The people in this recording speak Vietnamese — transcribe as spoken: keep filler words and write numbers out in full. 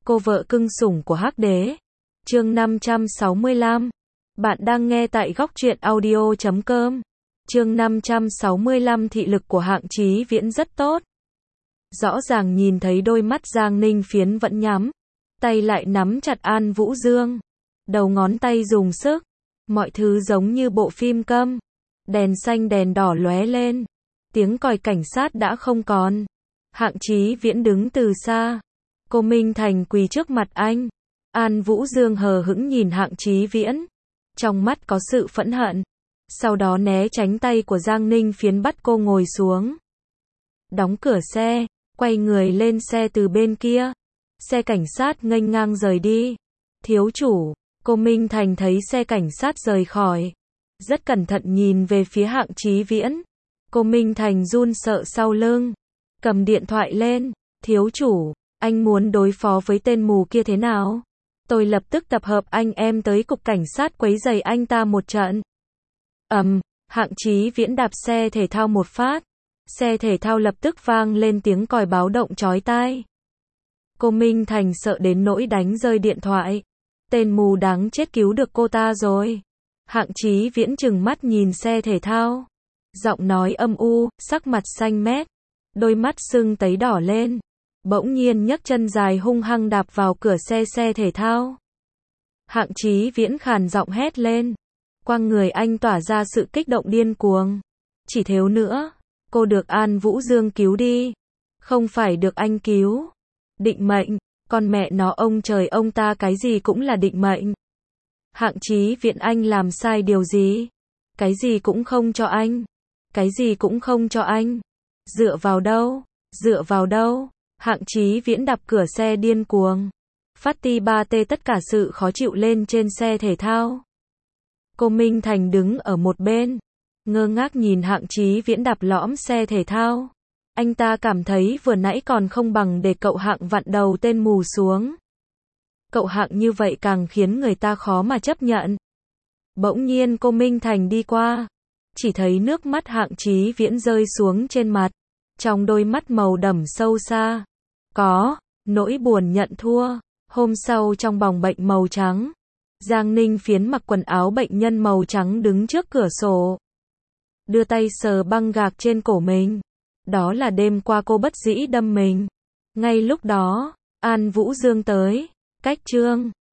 Cô vợ cưng sủng của Hắc Đế. Chương năm trăm sáu mươi lăm. Bạn đang nghe tại góc truyện audio chấm com. Chương năm trăm sáu mươi lăm. Thị lực của Hạng Chí Viễn rất tốt. Rõ ràng nhìn thấy đôi mắt Giang Ninh Phiến vẫn nhắm, tay lại nắm chặt An Vũ Dương. Đầu ngón tay dùng sức, mọi thứ giống như bộ phim câm. Đèn xanh đèn đỏ lóe lên, tiếng còi cảnh sát đã không còn. Hạng Chí Viễn đứng từ xa. Cô Minh Thành quỳ trước mặt anh. An Vũ Dương hờ hững nhìn Hạng Chí Viễn, trong mắt có sự phẫn hận. Sau đó né tránh tay của Giang Ninh Phiến bắt cô ngồi xuống. Đóng cửa xe, quay người lên xe từ bên kia. Xe cảnh sát nghênh ngang rời đi. Thiếu chủ, cô Minh Thành thấy xe cảnh sát rời khỏi, rất cẩn thận nhìn về phía Hạng Chí Viễn. Cô Minh Thành run sợ sau lưng, cầm điện thoại lên. Thiếu chủ, anh muốn đối phó với tên mù kia thế nào? Tôi lập tức tập hợp anh em tới cục cảnh sát quấy rầy anh ta một trận. Ầm, um, Hạng Chí Viễn đạp xe thể thao một phát. Xe thể thao lập tức vang lên tiếng còi báo động chói tai. Cô Minh Thành sợ đến nỗi đánh rơi điện thoại. Tên mù đáng chết cứu được cô ta rồi. Hạng Chí Viễn trừng mắt nhìn xe thể thao, giọng nói âm u, sắc mặt xanh mét, đôi mắt sưng tấy đỏ lên. Bỗng nhiên nhấc chân dài hung hăng đạp vào cửa xe xe thể thao. Hạng Chí Viễn khàn giọng hét lên. Quang người anh tỏa ra sự kích động điên cuồng. Chỉ thiếu nữa, cô được An Vũ Dương cứu đi, không phải được anh cứu. Định mệnh, con mẹ nó ông trời ông ta cái gì cũng là định mệnh. Hạng Chí Viễn anh làm sai điều gì? Cái gì cũng không cho anh. Cái gì cũng không cho anh. Dựa vào đâu? Dựa vào đâu? Hạng Chí Viễn đạp cửa xe điên cuồng, phát ti ba tê tất cả sự khó chịu lên trên xe thể thao. Cô Minh Thành đứng ở một bên, ngơ ngác nhìn Hạng Chí Viễn đạp lõm xe thể thao. Anh ta cảm thấy vừa nãy còn không bằng để cậu Hạng vặn đầu tên mù xuống. Cậu Hạng như vậy càng khiến người ta khó mà chấp nhận. Bỗng nhiên cô Minh Thành đi qua, chỉ thấy nước mắt Hạng Chí Viễn rơi xuống trên mặt. Trong đôi mắt màu đầm sâu xa, có nỗi buồn nhận thua. Hôm sau trong phòng bệnh màu trắng, Giang Ninh Phiến mặc quần áo bệnh nhân màu trắng đứng trước cửa sổ, đưa tay sờ băng gạc trên cổ mình. Đó là đêm qua cô bất dĩ đâm mình. Ngay lúc đó, An Vũ Dương tới. Cách chương